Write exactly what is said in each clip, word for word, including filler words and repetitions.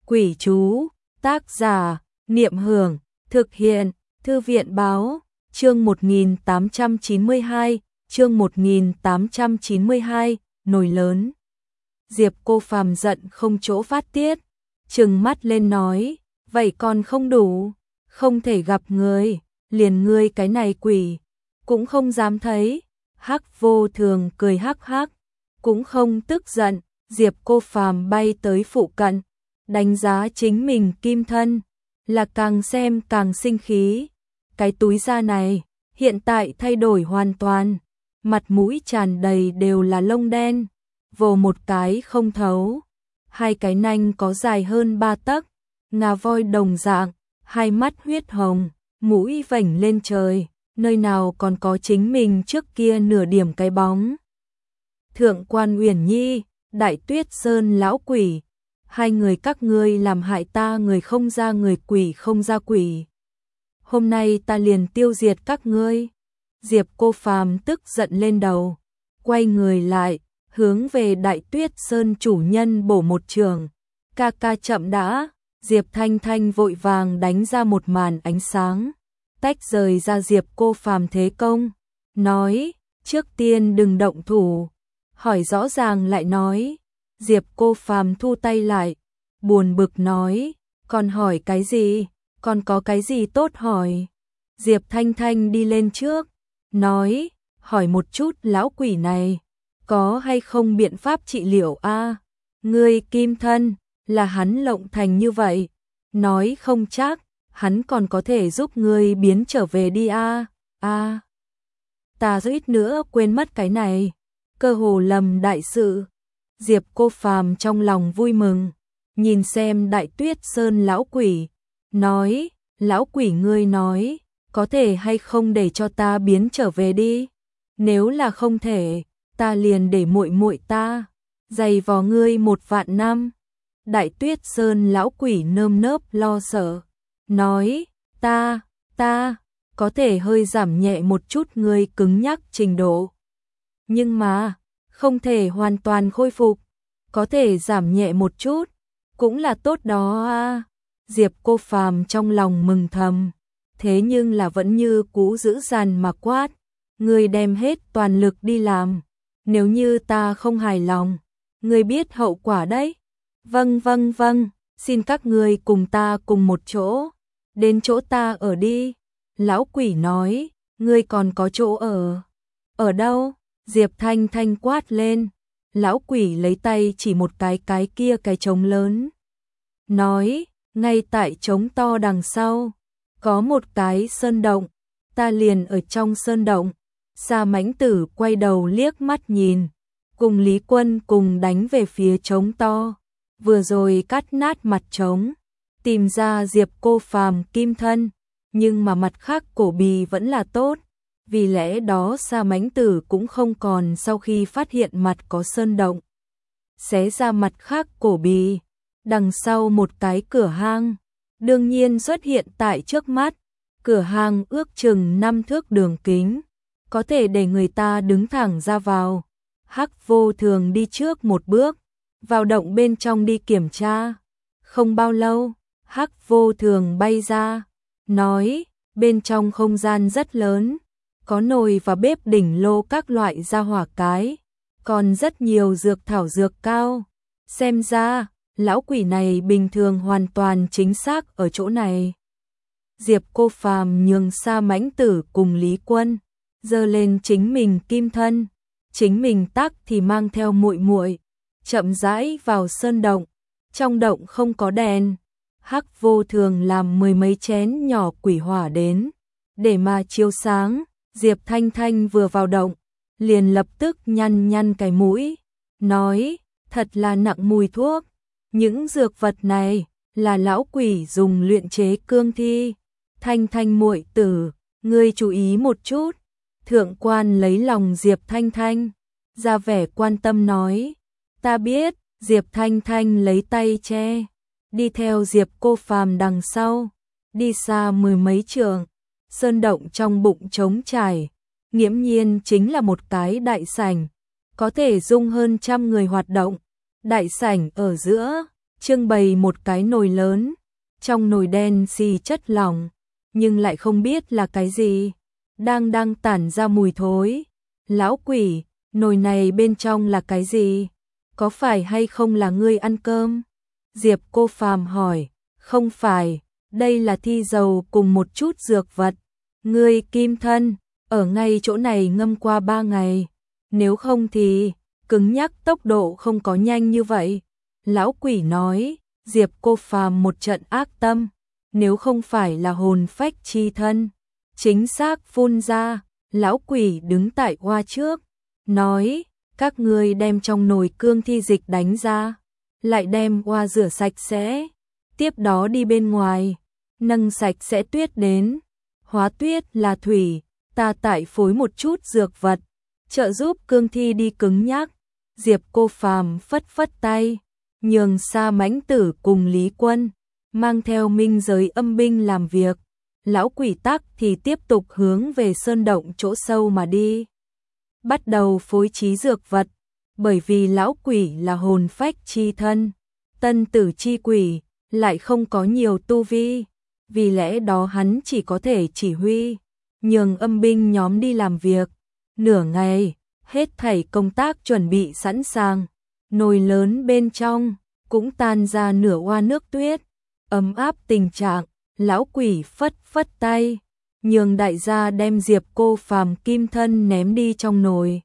Quỷ chú, tác giả, Niệm Hưởng, thực hiện, Thư viện báo, chương một nghìn tám trăm chín mươi hai, chương một nghìn tám trăm chín mươi hai, nồi lớn. Diệp Cô Phàm giận không chỗ phát tiết, trừng mắt lên nói, vậy còn không đủ, không thể gặp người, liền ngươi cái này quỷ, cũng không dám thấy. Hắc Vô Thường cười hắc hắc, cũng không tức giận. Diệp Cô Phàm bay tới phụ cận, đánh giá chính mình kim thân, là càng xem càng sinh khí. Cái túi da này, hiện tại thay đổi hoàn toàn, mặt mũi tràn đầy đều là lông đen, vồ một cái không thấu. Hai cái nanh có dài hơn ba tấc, ngà voi đồng dạng, hai mắt huyết hồng, mũi vểnh lên trời, nơi nào còn có chính mình trước kia nửa điểm cái bóng. Thượng quan Uyển Nhi, Đại Tuyết Sơn lão quỷ, hai người các ngươi làm hại ta người không ra người quỷ không ra quỷ. Hôm nay ta liền tiêu diệt các ngươi. Diệp Cô Phàm tức giận lên đầu, quay người lại, hướng về Đại Tuyết Sơn chủ nhân bổ một trường. Ca ca chậm đã, Diệp Thanh Thanh vội vàng đánh ra một màn ánh sáng, tách rời ra Diệp Cô Phàm thế công, nói, trước tiên đừng động thủ, hỏi rõ ràng lại nói. Diệp Cô Phàm thu tay lại, buồn bực nói, còn hỏi cái gì, còn có cái gì tốt hỏi. Diệp Thanh Thanh đi lên trước, nói, hỏi một chút lão quỷ này, có hay không biện pháp trị liệu a? Ngươi kim thân, là hắn lộng thành như vậy, nói không chắc, hắn còn có thể giúp ngươi biến trở về đi a. A. Ta suýt nữa quên mất cái này, cơ hồ lầm đại sự. Diệp Cô Phàm trong lòng vui mừng, nhìn xem Đại Tuyết Sơn lão quỷ, nói, lão quỷ ngươi nói, có thể hay không để cho ta biến trở về đi, nếu là không thể, ta liền để muội muội ta giày vò ngươi một vạn năm. Đại Tuyết Sơn lão quỷ nơm nớp lo sợ, nói, ta, ta, có thể hơi giảm nhẹ một chút ngươi cứng nhắc trình độ, nhưng mà, không thể hoàn toàn khôi phục, có thể giảm nhẹ một chút, cũng là tốt đó a. Diệp Cô Phàm trong lòng mừng thầm, thế nhưng là vẫn như cũ giữ dằn mà quát, ngươi đem hết toàn lực đi làm, nếu như ta không hài lòng, ngươi biết hậu quả đấy. Vâng vâng vâng, xin các ngươi cùng ta cùng một chỗ, đến chỗ ta ở đi. Lão quỷ nói, ngươi còn có chỗ ở. Ở đâu? Diệp Thanh Thanh quát lên. Lão quỷ lấy tay chỉ một cái cái kia cái trống lớn, nói, ngay tại trống to đằng sau, có một cái sơn động, ta liền ở trong sơn động. Sa Mãnh Tử quay đầu liếc mắt nhìn, cùng Lý Quân cùng đánh về phía trống to, vừa rồi cắt nát mặt trống, tìm ra Diệp Cô Phàm kim thân, nhưng mà mặt khác cổ bì vẫn là tốt. Vì lẽ đó Sa Mãnh Tử cũng không còn sau khi phát hiện mặt có sơn động, xé ra mặt khác cổ bì, đằng sau một cái cửa hang, đương nhiên xuất hiện tại trước mắt. Cửa hang ước chừng năm thước đường kính, có thể để người ta đứng thẳng ra vào. Hắc Vô Thường đi trước một bước, vào động bên trong đi kiểm tra. Không bao lâu, Hắc Vô Thường bay ra, nói, bên trong không gian rất lớn, có nồi và bếp đỉnh lô các loại gia hỏa cái, còn rất nhiều dược thảo dược cao. Xem ra, lão quỷ này bình thường hoàn toàn chính xác ở chỗ này. Diệp Cô Phàm nhường Sa Mãnh Tử cùng Lý Quân, giơ lên chính mình kim thân, chính mình tắc thì mang theo muội muội, chậm rãi vào sơn động. Trong động không có đèn, Hắc Vô Thường làm mười mấy chén nhỏ quỷ hỏa đến, để mà chiếu sáng. Diệp Thanh Thanh vừa vào động, liền lập tức nhăn nhăn cái mũi, nói, thật là nặng mùi thuốc, những dược vật này là lão quỷ dùng luyện chế cương thi. Thanh Thanh muội tử, ngươi chú ý một chút. Thượng quan lấy lòng Diệp Thanh Thanh, ra vẻ quan tâm nói, ta biết. Diệp Thanh Thanh lấy tay che, đi theo Diệp Cô Phàm đằng sau, đi xa mười mấy trượng. Sơn động trong bụng trống trải, nghiễm nhiên chính là một cái đại sảnh, có thể dung hơn trăm người hoạt động. Đại sảnh ở giữa, trưng bày một cái nồi lớn, trong nồi đen xì chất lỏng, nhưng lại không biết là cái gì, đang đang tản ra mùi thối. Lão quỷ, nồi này bên trong là cái gì? Có phải hay không là ngươi ăn cơm? Diệp Cô Phàm hỏi. Không phải, đây là thi dầu cùng một chút dược vật. Ngươi kim thân, ở ngay chỗ này ngâm qua ba ngày. Nếu không thì, cứng nhắc tốc độ không có nhanh như vậy. Lão quỷ nói, Diệp Cô Phàm một trận ác tâm. Nếu không phải là hồn phách chi thân. Chính xác phun ra, lão quỷ đứng tại hoa trước. Nói, các ngươi đem trong nồi cương thi dịch đánh ra. Lại đem hoa rửa sạch sẽ. Tiếp đó đi bên ngoài, nâng sạch sẽ tuyết đến. Hóa tuyết là thủy, ta tại phối một chút dược vật, trợ giúp cương thi đi cứng nhắc. Diệp Cô Phàm phất phất tay, nhường Sa Mãnh Tử cùng Lý Quân, mang theo minh giới âm binh làm việc. Lão quỷ tắc thì tiếp tục hướng về sơn động chỗ sâu mà đi. Bắt đầu phối trí dược vật, bởi vì lão quỷ là hồn phách chi thân, tân tử chi quỷ, lại không có nhiều tu vi, vì lẽ đó hắn chỉ có thể chỉ huy, nhường âm binh nhóm đi làm việc. Nửa ngày, hết thảy công tác chuẩn bị sẵn sàng, nồi lớn bên trong cũng tan ra nửa oa nước tuyết, ấm áp tình trạng. Lão quỷ phất phất tay, nhường đại gia đem Diệp Cô Phàm kim thân ném đi trong nồi,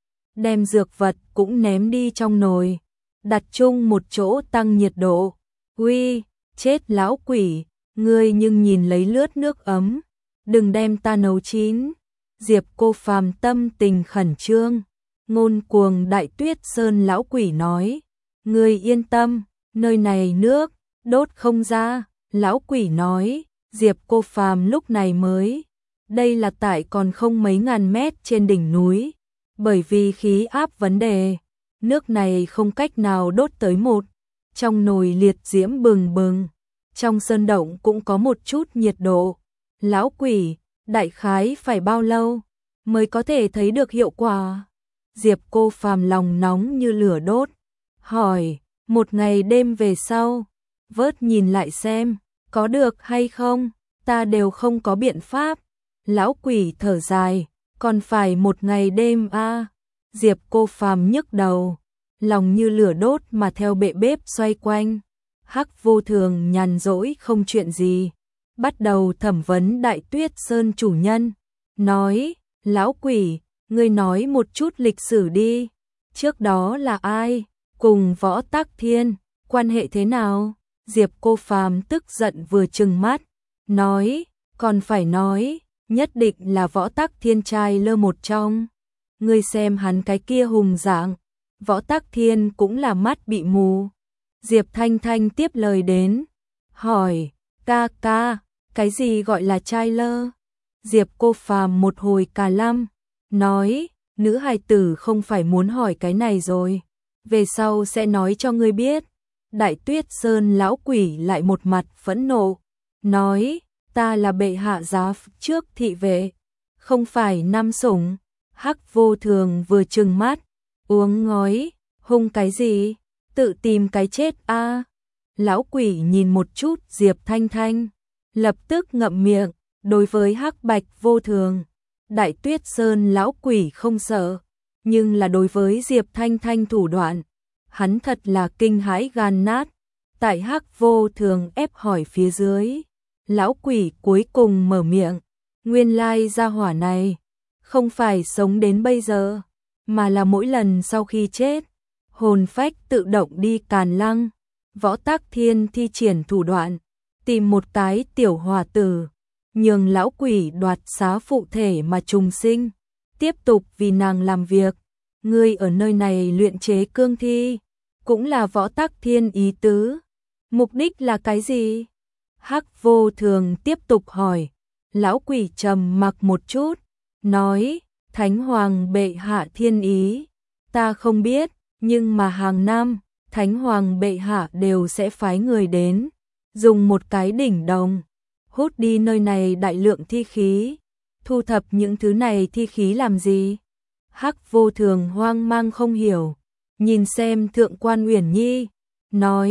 đem dược vật cũng ném đi trong nồi, đặt chung một chỗ tăng nhiệt độ. Uy, chết lão quỷ, ngươi nhưng nhìn lấy lướt nước ấm, đừng đem ta nấu chín. Diệp Cô Phàm tâm tình khẩn trương, ngôn cuồng Đại Tuyết Sơn lão quỷ nói, ngươi yên tâm, nơi này nước đốt không ra. Lão quỷ nói, Diệp Cô Phàm lúc này mới, đây là tại còn không mấy ngàn mét trên đỉnh núi, bởi vì khí áp vấn đề, nước này không cách nào đốt tới một. Trong nồi liệt diễm bừng bừng, trong sơn động cũng có một chút nhiệt độ. Lão quỷ, đại khái phải bao lâu mới có thể thấy được hiệu quả? Diệp Cô Phàm lòng nóng như lửa đốt, hỏi, một ngày đêm về sau, vớt nhìn lại xem, có được hay không, ta đều không có biện pháp. Lão quỷ thở dài, còn phải một ngày đêm a. À. Diệp Cô Phàm nhức đầu, lòng như lửa đốt mà theo bệ bếp xoay quanh. Hắc Vô Thường nhàn rỗi không chuyện gì, bắt đầu thẩm vấn Đại Tuyết Sơn chủ nhân, nói, lão quỷ, ngươi nói một chút lịch sử đi, trước đó là ai, cùng Võ Tắc Thiên, quan hệ thế nào? Diệp Cô Phàm tức giận vừa trừng mắt, nói, còn phải nói, nhất định là Võ Tắc Thiên trai lơ một trong. Ngươi xem hắn cái kia hùng dạng, Võ Tắc Thiên cũng là mắt bị mù. Diệp Thanh Thanh tiếp lời đến, hỏi, ca ca, cái gì gọi là trai lơ? Diệp Cô Phàm một hồi cà lăm, nói, nữ hài tử không phải muốn hỏi cái này rồi, về sau sẽ nói cho ngươi biết. Đại Tuyết Sơn lão quỷ lại một mặt phẫn nộ, nói, ta là bệ hạ giá trước thị vệ, không phải nam sủng. Hắc Vô Thường vừa trừng mắt, uống ngói, hung cái gì, tự tìm cái chết a. À. Lão quỷ nhìn một chút Diệp Thanh Thanh, lập tức ngậm miệng, đối với Hắc Bạch Vô Thường, Đại Tuyết Sơn lão quỷ không sợ, nhưng là đối với Diệp Thanh Thanh thủ đoạn, hắn thật là kinh hãi gan nát. Tại Hắc Vô Thường ép hỏi phía dưới, lão quỷ cuối cùng mở miệng, nguyên lai gia hỏa này không phải sống đến bây giờ, mà là mỗi lần sau khi chết, hồn phách tự động đi Càn Lăng. Võ Tắc Thiên thi triển thủ đoạn, tìm một cái tiểu hòa tử, nhường lão quỷ đoạt xá phụ thể mà trùng sinh, tiếp tục vì nàng làm việc. Ngươi ở nơi này luyện chế cương thi, cũng là Võ Tắc Thiên ý tứ. Mục đích là cái gì? Hắc Vô Thường tiếp tục hỏi. Lão quỷ trầm mặc một chút, nói, Thánh Hoàng bệ hạ thiên ý, ta không biết, nhưng mà hàng năm, Thánh Hoàng bệ hạ đều sẽ phái người đến, dùng một cái đỉnh đồng, hút đi nơi này đại lượng thi khí, thu thập những thứ này thi khí làm gì? Hắc Vô Thường hoang mang không hiểu, nhìn xem Thượng quan Uyển Nhi, nói,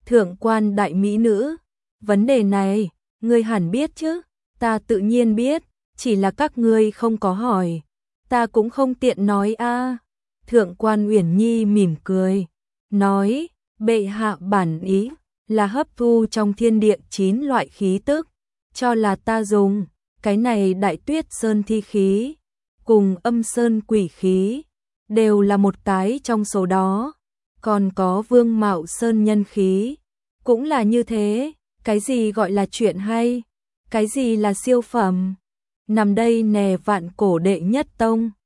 Thượng quan đại mỹ nữ, vấn đề này, ngươi hẳn biết chứ, ta tự nhiên biết, chỉ là các ngươi không có hỏi, ta cũng không tiện nói a. Thượng quan Uyển Nhi mỉm cười, nói, bệ hạ bản ý là hấp thu trong thiên địa chín loại khí tức, cho là ta dùng, cái này Đại Tuyết Sơn thi khí, cùng Âm Sơn quỷ khí, đều là một cái trong số đó, còn có Vương Mạo Sơn nhân khí, cũng là như thế, cái gì gọi là chuyện hay, cái gì là siêu phẩm, nằm đây nè vạn cổ đệ nhất tông.